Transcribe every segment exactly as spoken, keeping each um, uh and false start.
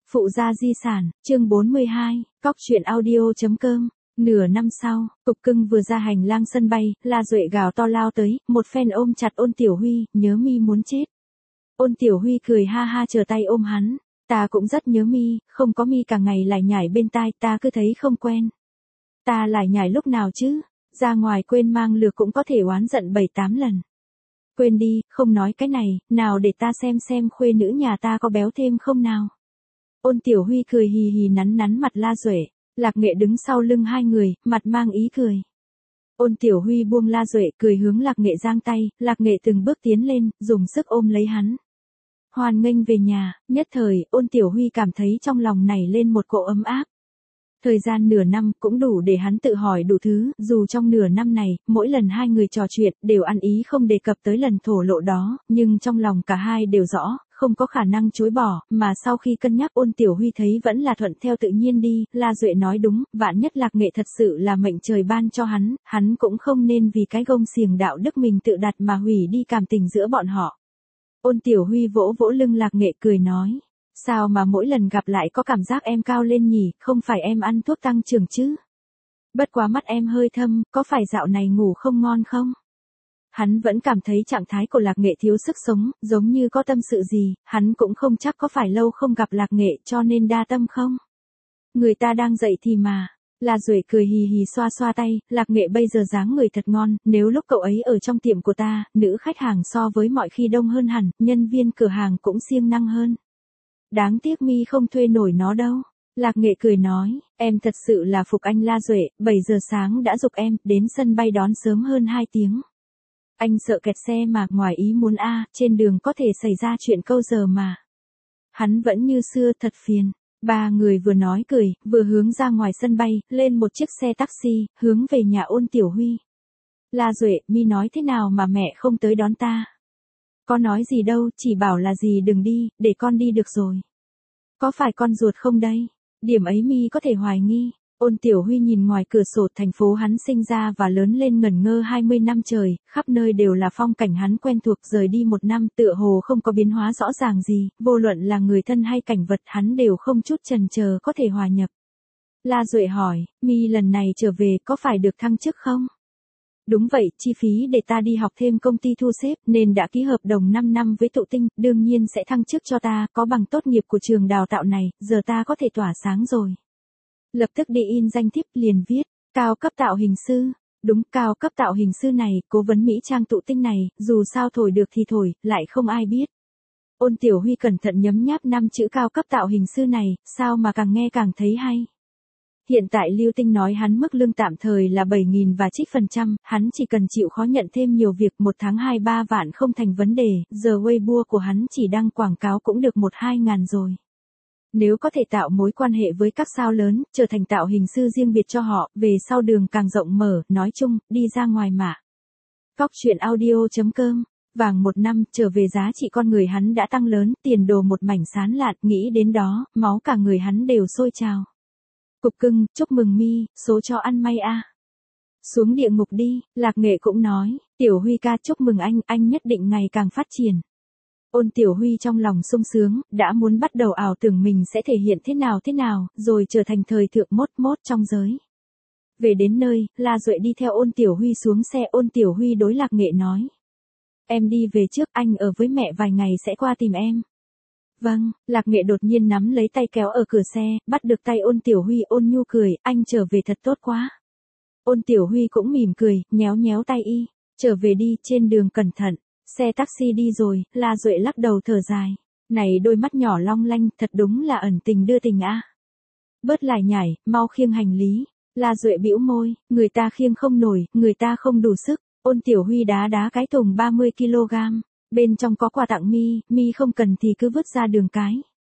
Phụ gia di sản, chương bốn mươi hai, cóc truyện audio.com. Nửa năm sau, Cục Cưng vừa ra hành lang sân bay, La Duệ gào to lao tới, một phen ôm chặt Ôn Tiểu Huy, nhớ mi muốn chết. Ôn Tiểu Huy cười ha ha chờ tay ôm hắn, ta cũng rất nhớ mi, không có mi cả ngày lại nhảy bên tai, ta cứ thấy không quen. Ta lại nhảy lúc nào chứ, ra ngoài quên mang lược cũng có thể oán giận bảy tám lần. Quên đi, không nói cái này, nào để ta xem xem khuê nữ nhà ta có béo thêm không nào. Ôn Tiểu Huy cười hì hì nắn nắn mặt La Duệ, Lạc Nghệ đứng sau lưng hai người, mặt mang ý cười. Ôn Tiểu Huy buông La Duệ cười hướng Lạc Nghệ giang tay, Lạc Nghệ từng bước tiến lên, dùng sức ôm lấy hắn. Hoan nghênh về nhà, nhất thời, Ôn Tiểu Huy cảm thấy trong lòng nảy lên một cỗ ấm áp. Thời gian nửa năm cũng đủ để hắn tự hỏi đủ thứ, dù trong nửa năm này, mỗi lần hai người trò chuyện, đều ăn ý không đề cập tới lần thổ lộ đó, nhưng trong lòng cả hai đều rõ, không có khả năng chối bỏ, mà sau khi cân nhắc Ôn Tiểu Huy thấy vẫn là thuận theo tự nhiên đi, La Duệ nói đúng, vạn nhất Lạc Nghệ thật sự là mệnh trời ban cho hắn, hắn cũng không nên vì cái gông xiềng đạo đức mình tự đặt mà hủy đi cảm tình giữa bọn họ. Ôn Tiểu Huy vỗ vỗ lưng Lạc Nghệ cười nói. Sao mà mỗi lần gặp lại có cảm giác em cao lên nhỉ, không phải em ăn thuốc tăng trưởng chứ? Bất quá mắt em hơi thâm, có phải dạo này ngủ không ngon không? Hắn vẫn cảm thấy trạng thái của Lạc Nghệ thiếu sức sống, giống như có tâm sự gì, hắn cũng không chắc có phải lâu không gặp Lạc Nghệ cho nên đa tâm không? Người ta đang dậy thì mà. La Duệ cười hì hì xoa xoa tay, Lạc Nghệ bây giờ dáng người thật ngon, nếu lúc cậu ấy ở trong tiệm của ta, nữ khách hàng so với mọi khi đông hơn hẳn, nhân viên cửa hàng cũng siêng năng hơn. Đáng tiếc mi không thuê nổi nó đâu. Lạc Nghệ cười nói, em thật sự là phục anh La Duệ, bảy giờ sáng đã giục em, đến sân bay đón sớm hơn hai tiếng. Anh sợ kẹt xe mà, ngoài ý muốn a, trên đường có thể xảy ra chuyện câu giờ mà. Hắn vẫn như xưa thật phiền. Ba người vừa nói cười, vừa hướng ra ngoài sân bay, lên một chiếc xe taxi, hướng về nhà Ôn Tiểu Huy. La Duệ, mi nói thế nào mà mẹ không tới đón ta? Có nói gì đâu, chỉ bảo là gì đừng đi, để con đi được rồi. Có phải con ruột không đây? Điểm ấy mi có thể hoài nghi. Ôn Tiểu Huy nhìn ngoài cửa sổ thành phố hắn sinh ra và lớn lên ngẩn ngơ hai mươi năm trời, khắp nơi đều là phong cảnh hắn quen thuộc, rời đi một năm tựa hồ không có biến hóa rõ ràng gì, vô luận là người thân hay cảnh vật hắn đều không chút chần chờ có thể hòa nhập. La Duệ hỏi, mi lần này trở về có phải được thăng chức không? Đúng vậy, chi phí để ta đi học thêm công ty thu xếp nên đã ký hợp đồng năm năm với Tụ Tinh, đương nhiên sẽ thăng chức cho ta, có bằng tốt nghiệp của trường đào tạo này, giờ ta có thể tỏa sáng rồi. Lập tức đi in danh thiếp liền viết, cao cấp tạo hình sư, đúng cao cấp tạo hình sư này, cố vấn Mỹ Trang Tụ Tinh này, dù sao thổi được thì thổi, lại không ai biết. Ôn Tiểu Huy cẩn thận nhấm nháp năm chữ cao cấp tạo hình sư này, sao mà càng nghe càng thấy hay. Hiện tại Lưu Tinh nói hắn mức lương tạm thời là bảy nghìn và trích phần trăm, hắn chỉ cần chịu khó nhận thêm nhiều việc một tháng hai ba vạn không thành vấn đề, giờ Weibo của hắn chỉ đăng quảng cáo cũng được một hai ngàn rồi. Nếu có thể tạo mối quan hệ với các sao lớn, trở thành tạo hình sư riêng biệt cho họ, về sau đường càng rộng mở, nói chung, đi ra ngoài mà. Cóc truyện audio.com, vàng một năm, trở về giá trị con người hắn đã tăng lớn, tiền đồ một mảnh sán lạn, nghĩ đến đó, máu cả người hắn đều sôi trào. Cục Cưng, chúc mừng mi, số cho ăn may a. Xuống địa ngục đi, Lạc Nghệ cũng nói, Tiểu Huy ca chúc mừng anh, anh nhất định ngày càng phát triển. Ôn Tiểu Huy trong lòng sung sướng, đã muốn bắt đầu ảo tưởng mình sẽ thể hiện thế nào thế nào, rồi trở thành thời thượng mốt mốt trong giới. Về đến nơi, La Duệ đi theo Ôn Tiểu Huy xuống xe, Ôn Tiểu Huy đối Lạc Nghệ nói. Em đi về trước, anh ở với mẹ vài ngày sẽ qua tìm em. Vâng, Lạc Nghệ đột nhiên nắm lấy tay kéo ở cửa xe, bắt được tay Ôn Tiểu Huy, ôn nhu cười, anh trở về thật tốt quá. Ôn Tiểu Huy cũng mỉm cười, nhéo nhéo tay y, trở về đi, trên đường cẩn thận. Xe taxi đi rồi, La Duệ lắc đầu thở dài. Này đôi mắt nhỏ long lanh, thật đúng là ẩn tình đưa tình a. Bớt lại nhảy, mau khiêng hành lý. La Duệ bĩu môi, người ta khiêng không nổi, người ta không đủ sức. Ôn Tiểu Huy đá đá cái thùng ba mươi ki lô gam. Bên trong có quà tặng mi, mi không cần thì cứ vứt ra đường cái.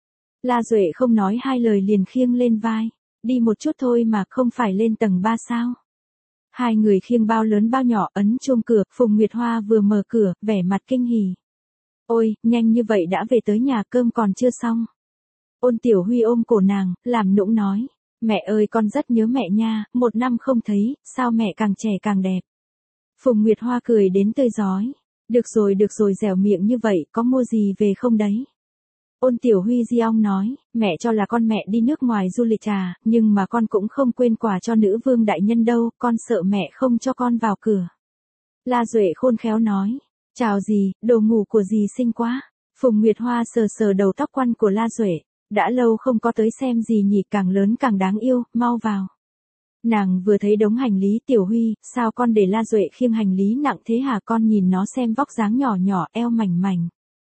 La Duệ không nói hai lời liền khiêng lên vai. Đi một chút thôi mà không phải lên tầng ba sao. Hai người khiêng bao lớn bao nhỏ, ấn chuông cửa, Phùng Nguyệt Hoa vừa mở cửa, vẻ mặt kinh hỉ. Ôi, nhanh như vậy đã về tới nhà, cơm còn chưa xong. Ôn Tiểu Huy ôm cổ nàng, làm nũng nói. Mẹ ơi con rất nhớ mẹ nha, một năm không thấy, sao mẹ càng trẻ càng đẹp. Phùng Nguyệt Hoa cười đến tươi rói. Được rồi được rồi, dẻo miệng như vậy, có mua gì về không đấy? Ôn Tiểu Huy di ong nói, mẹ cho là con mẹ đi nước ngoài du lịch à, nhưng mà con cũng không quên quà cho nữ vương đại nhân đâu, con sợ mẹ không cho con vào cửa. La Duệ khôn khéo nói, chào gì, đồ ngủ của dì xinh quá. Phùng Nguyệt Hoa sờ sờ đầu tóc quăn của La Duệ, đã lâu không có tới xem gì nhỉ, càng lớn càng đáng yêu, mau vào. Nàng vừa thấy đống hành lý. Tiểu Huy, sao con để La Duệ khiêng hành lý nặng thế hả, con nhìn nó xem vóc dáng nhỏ nhỏ, eo mảnh mảnh.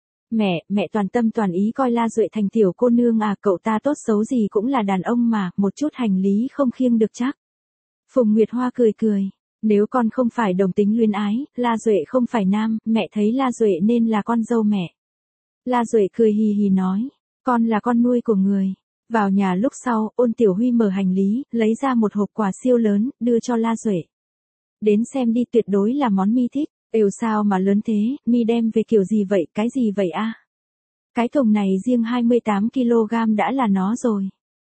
Mẹ, mẹ toàn tâm toàn ý coi La Duệ thành tiểu cô nương à, cậu ta tốt xấu gì cũng là đàn ông mà, một chút hành lý không khiêng được chắc. Phùng Nguyệt Hoa cười cười, nếu con không phải đồng tính luyến ái, La Duệ không phải nam, mẹ thấy La Duệ nên là con dâu mẹ. La Duệ cười hì hì nói, con là con nuôi của người. Vào nhà lúc sau, Ôn Tiểu Huy mở hành lý, lấy ra một hộp quà siêu lớn, đưa cho La Duệ. Đến xem đi, tuyệt đối là món mi thích. Êu sao mà lớn thế, mi đem về kiểu gì vậy, cái gì vậy a? Cái thùng này riêng hai mươi tám ki lô gam đã là nó rồi.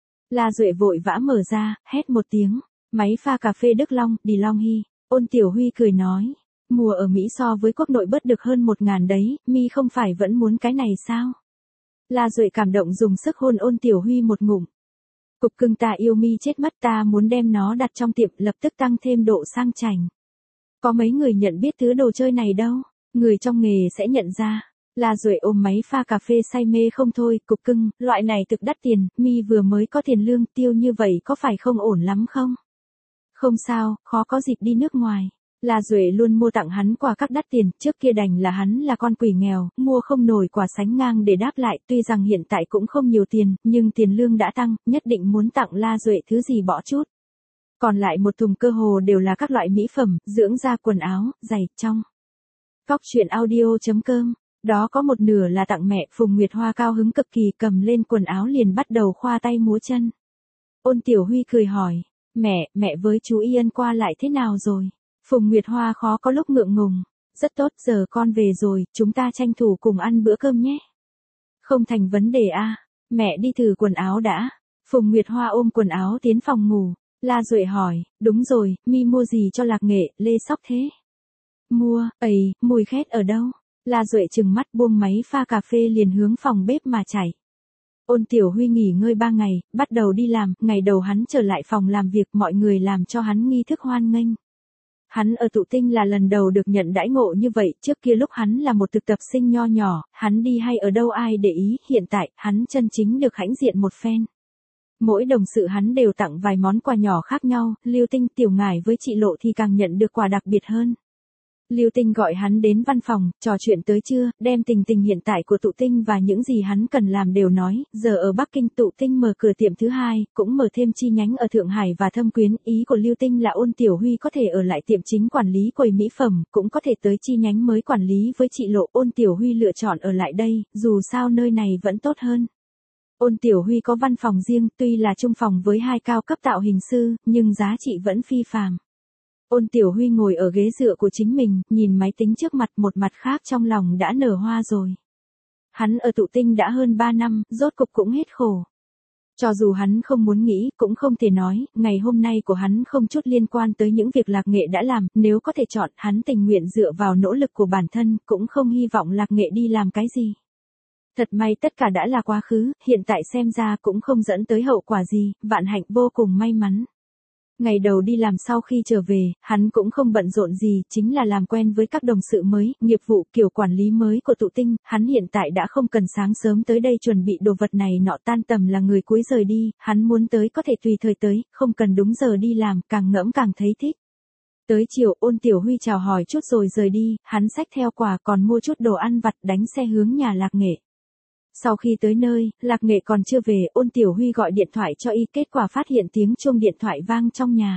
La Duệ vội vã mở ra, hét một tiếng, máy pha cà phê Đức Long, đi Long Hy. Ôn Tiểu Huy cười nói, mùa ở Mỹ so với quốc nội bớt được hơn một ngàn đấy, mi không phải vẫn muốn cái này sao? La Duệ cảm động dùng sức hôn Ôn Tiểu Huy một ngụm. Cục cưng ta yêu mi chết mất, ta muốn đem nó đặt trong tiệm, lập tức tăng thêm độ sang chảnh. Có mấy người nhận biết thứ đồ chơi này đâu, người trong nghề sẽ nhận ra. La Duệ ôm máy pha cà phê say mê không thôi, cục cưng, loại này thực đắt tiền, mi vừa mới có tiền lương, tiêu như vậy có phải không ổn lắm không? Không sao, khó có dịp đi nước ngoài. La Duệ luôn mua tặng hắn quà các đắt tiền, trước kia đành là hắn là con quỷ nghèo, mua không nổi quà sánh ngang để đáp lại, tuy rằng hiện tại cũng không nhiều tiền, nhưng tiền lương đã tăng, nhất định muốn tặng La Duệ thứ gì bỏ chút. Còn lại một thùng cơ hồ đều là các loại mỹ phẩm, dưỡng da, quần áo, giày, trong. Cóc truyện audio chấm com, đó có một nửa là tặng mẹ. Phùng Nguyệt Hoa cao hứng cực kỳ, cầm lên quần áo liền bắt đầu khoa tay múa chân. Ôn Tiểu Huy cười hỏi, mẹ, mẹ với chú Yên qua lại thế nào rồi? Phùng Nguyệt Hoa khó có lúc ngượng ngùng, rất tốt, giờ con về rồi, chúng ta tranh thủ cùng ăn bữa cơm nhé. Không thành vấn đề a, mẹ đi thử quần áo đã. Phùng Nguyệt Hoa ôm quần áo tiến phòng ngủ. La Duệ hỏi, đúng rồi, mi mua gì cho Lạc Nghệ, Lê Sóc thế? Mua, ầy, mùi khét ở đâu? La Duệ trừng mắt buông máy pha cà phê liền hướng phòng bếp mà chạy. Ôn Tiểu Huy nghỉ ngơi ba ngày, bắt đầu đi làm, ngày đầu hắn trở lại phòng làm việc, mọi người làm cho hắn nghi thức hoan nghênh. Hắn ở Tụ Tinh là lần đầu được nhận đãi ngộ như vậy, trước kia lúc hắn là một thực tập sinh nho nhỏ, hắn đi hay ở đâu ai để ý, hiện tại, hắn chân chính được hãnh diện một phen. Mỗi đồng sự hắn đều tặng vài món quà nhỏ khác nhau, Lưu Tinh, Tiểu Ngải với chị Lộ thì càng nhận được quà đặc biệt hơn. Lưu Tinh gọi hắn đến văn phòng, trò chuyện tới trưa, đem tình tình hiện tại của Tụ Tinh và những gì hắn cần làm đều nói, giờ ở Bắc Kinh Tụ Tinh mở cửa tiệm thứ hai, cũng mở thêm chi nhánh ở Thượng Hải và Thâm Quyến, ý của Lưu Tinh là Ôn Tiểu Huy có thể ở lại tiệm chính quản lý quầy mỹ phẩm, cũng có thể tới chi nhánh mới quản lý với chị Lộ. Ôn Tiểu Huy lựa chọn ở lại đây, dù sao nơi này vẫn tốt hơn. Ôn Tiểu Huy có văn phòng riêng, tuy là chung phòng với hai cao cấp tạo hình sư, nhưng giá trị vẫn phi phàm. Ôn Tiểu Huy ngồi ở ghế dựa của chính mình, nhìn máy tính trước mặt, một mặt khác trong lòng đã nở hoa rồi. Hắn ở Tụ Tinh đã hơn ba năm, rốt cục cũng hết khổ. Cho dù hắn không muốn nghĩ, cũng không thể nói, ngày hôm nay của hắn không chút liên quan tới những việc Lạc Nghệ đã làm, nếu có thể chọn, hắn tình nguyện dựa vào nỗ lực của bản thân, cũng không hy vọng Lạc Nghệ đi làm cái gì. Thật may tất cả đã là quá khứ, hiện tại xem ra cũng không dẫn tới hậu quả gì, vạn hạnh vô cùng may mắn. Ngày đầu đi làm sau khi trở về, hắn cũng không bận rộn gì, chính là làm quen với các đồng sự mới, nghiệp vụ, kiểu quản lý mới của Tụ Tinh, hắn hiện tại đã không cần sáng sớm tới đây chuẩn bị đồ vật này nọ, tan tầm là người cuối rời đi, hắn muốn tới có thể tùy thời tới, không cần đúng giờ đi làm, càng ngẫm càng thấy thích. Tới chiều, Ôn Tiểu Huy chào hỏi chút rồi rời đi, hắn xách theo quà còn mua chút đồ ăn vặt, đánh xe hướng nhà Lạc Nghệ. Sau khi tới nơi, Lạc Nghệ còn chưa về, Ôn Tiểu Huy gọi điện thoại cho y, kết quả phát hiện tiếng chuông điện thoại vang trong nhà.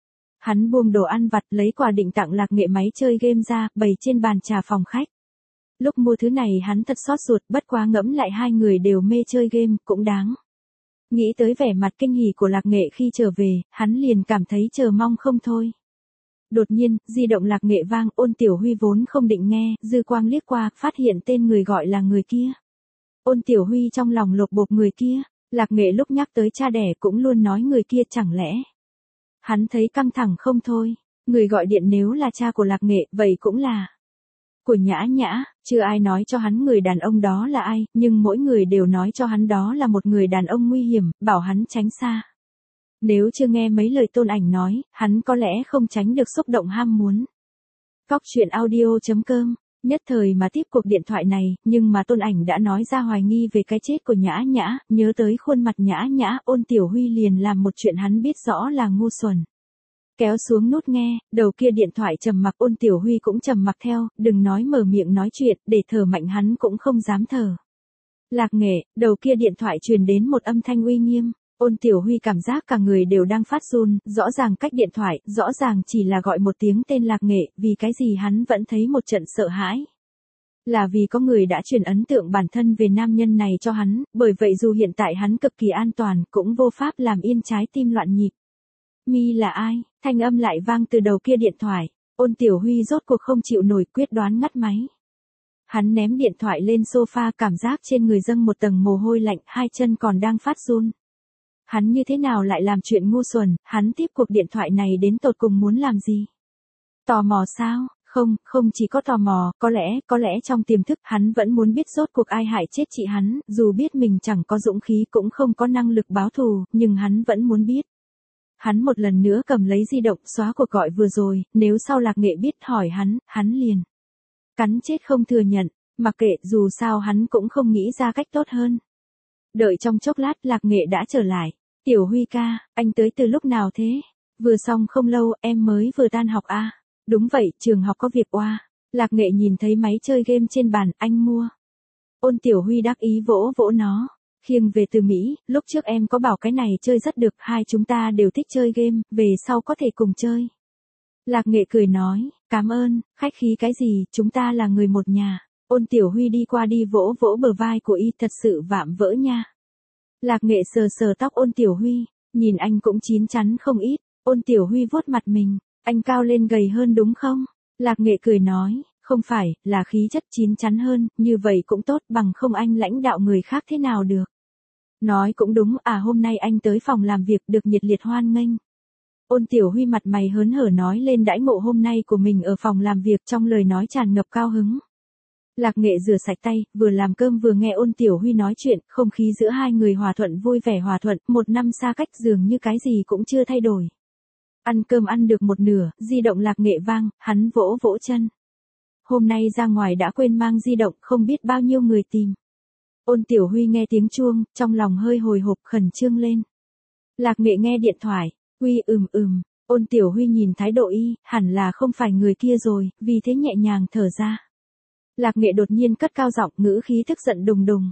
Hắn buông đồ ăn vặt, lấy quà định tặng Lạc Nghệ máy chơi game ra, bày trên bàn trà phòng khách. Lúc mua thứ này hắn thật xót ruột, bất quá ngẫm lại hai người đều mê chơi game, cũng đáng. Nghĩ tới vẻ mặt kinh hỉ của Lạc Nghệ khi trở về, hắn liền cảm thấy chờ mong không thôi. Đột nhiên, di động Lạc Nghệ vang, Ôn Tiểu Huy vốn không định nghe, dư quang liếc qua, phát hiện tên người gọi là người kia. Ôn Tiểu Huy trong lòng lột bột, người kia, Lạc Nghệ lúc nhắc tới cha đẻ cũng luôn nói người kia, chẳng lẽ. Hắn thấy căng thẳng không thôi, người gọi điện nếu là cha của Lạc Nghệ, vậy cũng là. Của Nhã Nhã, chưa ai nói cho hắn người đàn ông đó là ai, nhưng mỗi người đều nói cho hắn đó là một người đàn ông nguy hiểm, bảo hắn tránh xa. Nếu chưa nghe mấy lời Tôn Ảnh nói, hắn có lẽ không tránh được xúc động ham muốn. Cóc truyện audio.com, nhất thời mà tiếp cuộc điện thoại này, nhưng mà Tôn Ảnh đã nói ra hoài nghi về cái chết của Nhã Nhã, nhớ tới khuôn mặt Nhã Nhã, Ôn Tiểu Huy liền làm một chuyện hắn biết rõ là ngu xuẩn. Kéo xuống nút nghe, đầu kia điện thoại trầm mặc, Ôn Tiểu Huy cũng trầm mặc theo, đừng nói mở miệng nói chuyện, để thở mạnh hắn cũng không dám thở. Lạc Nghệ, đầu kia điện thoại truyền đến một âm thanh uy nghiêm. Ôn Tiểu Huy cảm giác cả người đều đang phát run, rõ ràng cách điện thoại, rõ ràng chỉ là gọi một tiếng tên Lạc Nghệ, vì cái gì hắn vẫn thấy một trận sợ hãi. Là vì có người đã truyền ấn tượng bản thân về nam nhân này cho hắn, bởi vậy dù hiện tại hắn cực kỳ an toàn, cũng vô pháp làm yên trái tim loạn nhịp. Mi là ai? Thanh âm lại vang từ đầu kia điện thoại. Ôn Tiểu Huy rốt cuộc không chịu nổi, quyết đoán ngắt máy. Hắn ném điện thoại lên sofa, cảm giác trên người dâng một tầng mồ hôi lạnh, hai chân còn đang phát run. Hắn như thế nào lại làm chuyện ngu xuẩn, hắn tiếp cuộc điện thoại này đến tột cùng muốn làm gì? Tò mò sao? Không, không chỉ có tò mò, có lẽ, có lẽ trong tiềm thức hắn vẫn muốn biết rốt cuộc ai hại chết chị hắn, dù biết mình chẳng có dũng khí cũng không có năng lực báo thù, nhưng hắn vẫn muốn biết. Hắn một lần nữa cầm lấy di động xóa cuộc gọi vừa rồi, nếu sau Lạc Nghệ biết hỏi hắn, hắn liền cắn chết không thừa nhận, mặc kệ dù sao hắn cũng không nghĩ ra cách tốt hơn. Đợi trong chốc lát Lạc Nghệ đã trở lại. Tiểu Huy ca, anh tới từ lúc nào thế? Vừa xong không lâu, em mới vừa tan học à? Đúng vậy, trường học có việc oa. Lạc Nghệ nhìn thấy máy chơi game trên bàn, anh mua. Ôn Tiểu Huy đắc ý vỗ vỗ nó. Khiêng về từ Mỹ, lúc trước em có bảo cái này chơi rất được, hai chúng ta đều thích chơi game, về sau có thể cùng chơi. Lạc Nghệ cười nói, cảm ơn, khách khí cái gì, chúng ta là người một nhà. Ôn Tiểu Huy đi qua đi vỗ vỗ bờ vai của y, thật sự vạm vỡ nha. Lạc Nghệ sờ sờ tóc Ôn Tiểu Huy, nhìn anh cũng chín chắn không ít. Ôn Tiểu Huy vuốt mặt mình, anh cao lên gầy hơn đúng không? Lạc Nghệ cười nói, không phải, là khí chất chín chắn hơn, như vậy cũng tốt, bằng không anh lãnh đạo người khác thế nào được. Nói cũng đúng, à hôm nay anh tới phòng làm việc được nhiệt liệt hoan nghênh. Ôn Tiểu Huy mặt mày hớn hở nói lên đãi ngộ hôm nay của mình ở phòng làm việc, trong lời nói tràn ngập cao hứng. Lạc Nghệ rửa sạch tay, vừa làm cơm vừa nghe Ôn Tiểu Huy nói chuyện, không khí giữa hai người hòa thuận vui vẻ hòa thuận, một năm xa cách dường như cái gì cũng chưa thay đổi. Ăn cơm ăn được một nửa, di động Lạc Nghệ vang, hắn vỗ vỗ chân. Hôm nay ra ngoài đã quên mang di động, không biết bao nhiêu người tìm. Ôn Tiểu Huy nghe tiếng chuông, trong lòng hơi hồi hộp khẩn trương lên. Lạc Nghệ nghe điện thoại, Huy ừm ừm, Ôn Tiểu Huy nhìn thái độ y, hẳn là không phải người kia rồi, vì thế nhẹ nhàng thở ra. Lạc Nghệ đột nhiên cất cao giọng, ngữ khí tức giận đùng đùng.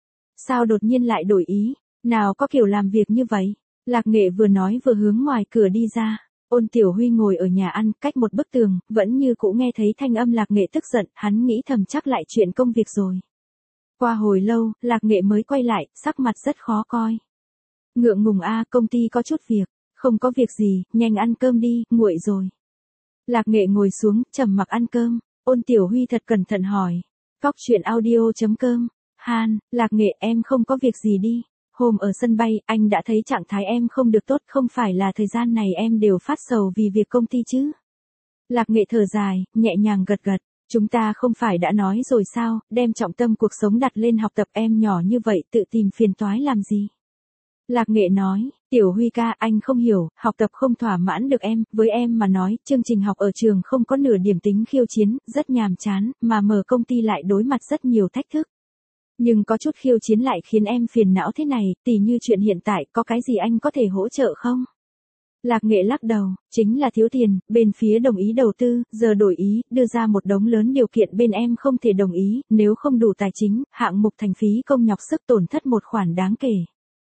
Sao đột nhiên lại đổi ý, nào có kiểu làm việc như vậy? Lạc Nghệ vừa nói vừa hướng ngoài cửa đi ra. Ôn Tiểu Huy ngồi ở nhà ăn, cách một bức tường, vẫn như cũ nghe thấy thanh âm Lạc Nghệ tức giận, hắn nghĩ thầm chắc lại chuyện công việc rồi. Qua hồi lâu, Lạc Nghệ mới quay lại, sắc mặt rất khó coi. Ngượng ngùng a, công ty có chút việc. Không có việc gì, nhanh ăn cơm đi, nguội rồi. Lạc Nghệ ngồi xuống, trầm mặc ăn cơm. Ôn Tiểu Huy thật cẩn thận hỏi. Cóc truyện audio.com. Han, Lạc Nghệ em không có việc gì đi. Hôm ở sân bay, anh đã thấy trạng thái em không được tốt, không phải là thời gian này em đều phát sầu vì việc công ty chứ. Lạc Nghệ thở dài, nhẹ nhàng gật gật. Chúng ta không phải đã nói rồi sao, đem trọng tâm cuộc sống đặt lên học tập, em nhỏ như vậy tự tìm phiền toái làm gì. Lạc Nghệ nói, Tiểu Huy ca, anh không hiểu, học tập không thỏa mãn được em, với em mà nói, chương trình học ở trường không có nửa điểm tính khiêu chiến, rất nhàm chán, mà mở công ty lại đối mặt rất nhiều thách thức. Nhưng có chút khiêu chiến lại khiến em phiền não thế này, tỉ như chuyện hiện tại, có cái gì anh có thể hỗ trợ không? Lạc Nghệ lắc đầu, chính là thiếu tiền, bên phía đồng ý đầu tư, giờ đổi ý, đưa ra một đống lớn điều kiện bên em không thể đồng ý, nếu không đủ tài chính, hạng mục thành phí công nhọc sức tổn thất một khoản đáng kể.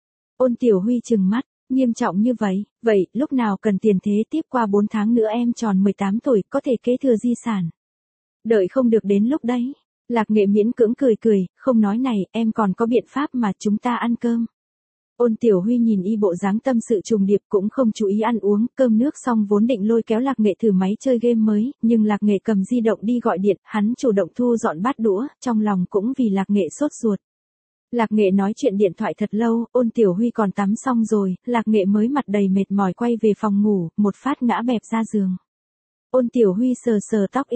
Ôn Tiểu Huy trừng mắt, nghiêm trọng như vậy, vậy, lúc nào cần tiền thế, tiếp qua bốn tháng nữa em tròn mười tám tuổi, có thể kế thừa di sản. Đợi không được đến lúc đấy. Lạc Nghệ miễn cưỡng cười cười, không nói này, em còn có biện pháp mà, chúng ta ăn cơm. Ôn Tiểu Huy nhìn y bộ dáng tâm sự trùng điệp cũng không chú ý ăn uống, cơm nước xong vốn định lôi kéo Lạc Nghệ thử máy chơi game mới, nhưng Lạc Nghệ cầm di động đi gọi điện, hắn chủ động thu dọn bát đũa, trong lòng cũng vì Lạc Nghệ sốt ruột. Lạc Nghệ nói chuyện điện thoại thật lâu, Ôn Tiểu Huy còn tắm xong rồi, Lạc Nghệ mới mặt đầy mệt mỏi quay về phòng ngủ, một phát ngã bẹp ra giường. Ôn Tiểu Huy sờ sờ tóc y,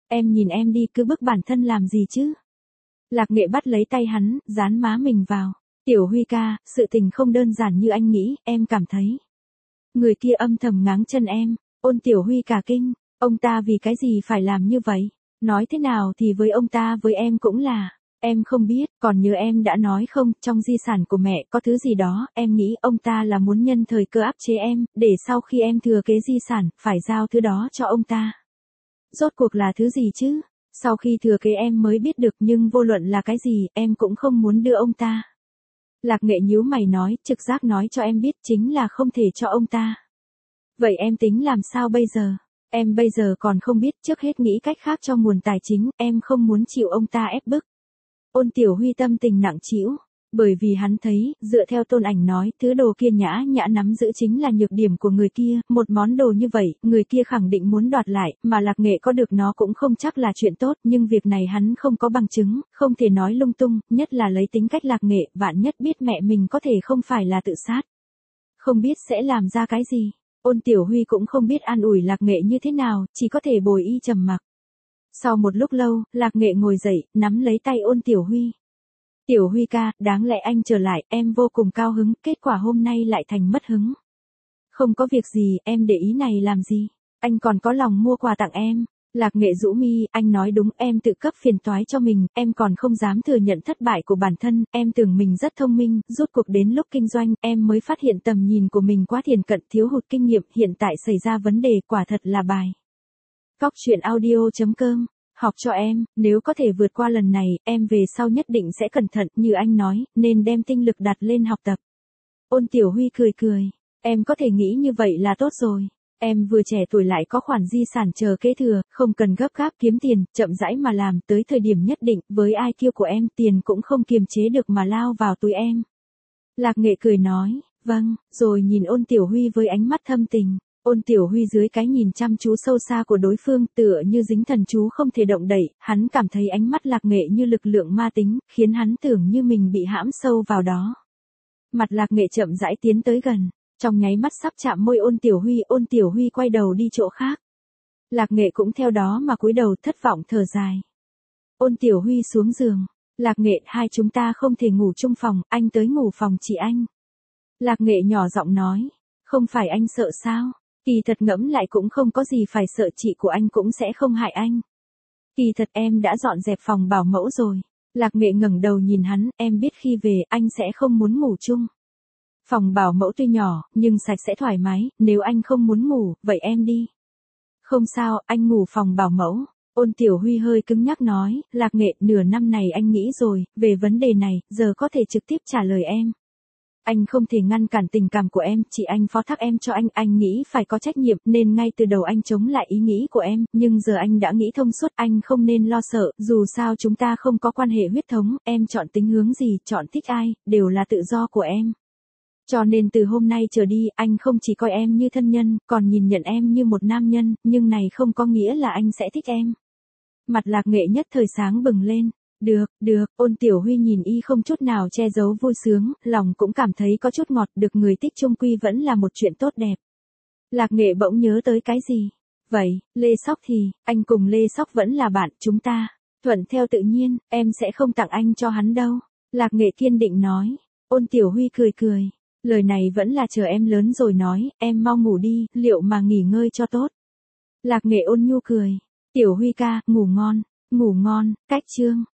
Em nhìn em đi, cứ bức bản thân làm gì chứ? Lạc Nghệ bắt lấy tay hắn, dán má mình vào. Tiểu Huy ca, sự tình không đơn giản như anh nghĩ, em cảm thấy. Người kia âm thầm ngáng chân em. Ôn Tiểu Huy cả kinh, ông ta vì cái gì phải làm như vậy? Nói thế nào thì với ông ta với em cũng là. Em không biết, còn nhớ em đã nói không, trong di sản của mẹ có thứ gì đó, em nghĩ ông ta là muốn nhân thời cơ áp chế em, để sau khi em thừa kế di sản, phải giao thứ đó cho ông ta. Rốt cuộc là thứ gì chứ? Sau khi thừa kế em mới biết được, nhưng vô luận là cái gì, em cũng không muốn đưa ông ta. Lạc Nghệ nhíu mày nói, trực giác nói cho em biết chính là không thể cho ông ta. Vậy em tính làm sao bây giờ? Em bây giờ còn không biết, trước hết nghĩ cách khác cho nguồn tài chính, em không muốn chịu ông ta ép bức. Ôn Tiểu Huy tâm tình nặng trĩu, bởi vì hắn thấy, dựa theo Tôn Ảnh nói, thứ đồ kia nhã nhã nắm giữ chính là nhược điểm của người kia, một món đồ như vậy, người kia khẳng định muốn đoạt lại, mà Lạc Nghệ có được nó cũng không chắc là chuyện tốt, nhưng việc này hắn không có bằng chứng, không thể nói lung tung, nhất là lấy tính cách Lạc Nghệ, vạn nhất biết mẹ mình có thể không phải là tự sát. Không biết sẽ làm ra cái gì, Ôn Tiểu Huy cũng không biết an ủi Lạc Nghệ như thế nào, chỉ có thể bồi y trầm mặc. Sau một lúc lâu, Lạc Nghệ ngồi dậy, nắm lấy tay Ôn Tiểu Huy. Tiểu Huy ca, đáng lẽ anh trở lại, em vô cùng cao hứng, kết quả hôm nay lại thành mất hứng. Không có việc gì, em để ý này làm gì? Anh còn có lòng mua quà tặng em. Lạc Nghệ rũ mi, anh nói đúng, em tự cấp phiền toái cho mình, em còn không dám thừa nhận thất bại của bản thân, em tưởng mình rất thông minh, rốt cuộc đến lúc kinh doanh, em mới phát hiện tầm nhìn của mình quá thiển cận, thiếu hụt kinh nghiệm, hiện tại xảy ra vấn đề, quả thật là bài. Cóc truyện audio chấm com, học cho em, nếu có thể vượt qua lần này, em về sau nhất định sẽ cẩn thận, như anh nói, nên đem tinh lực đặt lên học tập. Ôn Tiểu Huy cười cười, em có thể nghĩ như vậy là tốt rồi. Em vừa trẻ tuổi lại có khoản di sản chờ kế thừa, không cần gấp gáp kiếm tiền, chậm rãi mà làm, tới thời điểm nhất định, với i kiu của em, tiền cũng không kiềm chế được mà lao vào túi em. Lạc Nghệ cười nói, vâng, rồi nhìn Ôn Tiểu Huy với ánh mắt thâm tình. Ôn Tiểu Huy dưới cái nhìn chăm chú sâu xa của đối phương, tựa như dính thần chú không thể động đậy, hắn cảm thấy ánh mắt Lạc Nghệ như lực lượng ma tính, khiến hắn tưởng như mình bị hãm sâu vào đó. Mặt Lạc Nghệ chậm rãi tiến tới gần. Trong nháy mắt sắp chạm môi Ôn Tiểu Huy, Ôn Tiểu Huy quay đầu đi chỗ khác. Lạc Nghệ cũng theo đó mà cúi đầu thất vọng thở dài. Ôn Tiểu Huy xuống giường. Lạc Nghệ, hai chúng ta không thể ngủ chung phòng, anh tới ngủ phòng chị anh. Lạc Nghệ nhỏ giọng nói, không phải anh sợ sao? Kỳ thật ngẫm lại cũng không có gì phải sợ, chị của anh cũng sẽ không hại anh. Kỳ thật em đã dọn dẹp phòng bảo mẫu rồi. Lạc Nghệ ngẩng đầu nhìn hắn, em biết khi về anh sẽ không muốn ngủ chung. Phòng bảo mẫu tuy nhỏ, nhưng sạch sẽ thoải mái, nếu anh không muốn ngủ, vậy em đi. Không sao, anh ngủ phòng bảo mẫu. Ôn Tiểu Huy hơi cứng nhắc nói, Lạc Nghệ, nửa năm này anh nghĩ rồi, về vấn đề này, giờ có thể trực tiếp trả lời em. Anh không thể ngăn cản tình cảm của em, chị anh phó thác em cho anh, anh nghĩ phải có trách nhiệm, nên ngay từ đầu anh chống lại ý nghĩ của em, nhưng giờ anh đã nghĩ thông suốt, anh không nên lo sợ, dù sao chúng ta không có quan hệ huyết thống, em chọn tính hướng gì, chọn thích ai, đều là tự do của em. Cho nên từ hôm nay trở đi, anh không chỉ coi em như thân nhân, còn nhìn nhận em như một nam nhân, nhưng này không có nghĩa là anh sẽ thích em. Mặt Lạc Nghệ nhất thời sáng bừng lên. Được, được, Ôn Tiểu Huy nhìn y không chút nào che giấu vui sướng, lòng cũng cảm thấy có chút ngọt, được người thích chung quy vẫn là một chuyện tốt đẹp. Lạc Nghệ bỗng nhớ tới cái gì? Vậy, Lê Sóc thì, anh cùng Lê Sóc vẫn là bạn, chúng ta. Thuận theo tự nhiên, em sẽ không tặng anh cho hắn đâu. Lạc Nghệ kiên định nói. Ôn Tiểu Huy cười cười. Lời này vẫn là chờ em lớn rồi nói, em mau ngủ đi, liệu mà nghỉ ngơi cho tốt. Lạc Nghệ ôn nhu cười. Tiểu Huy ca, ngủ ngon, ngủ ngon, cách chương.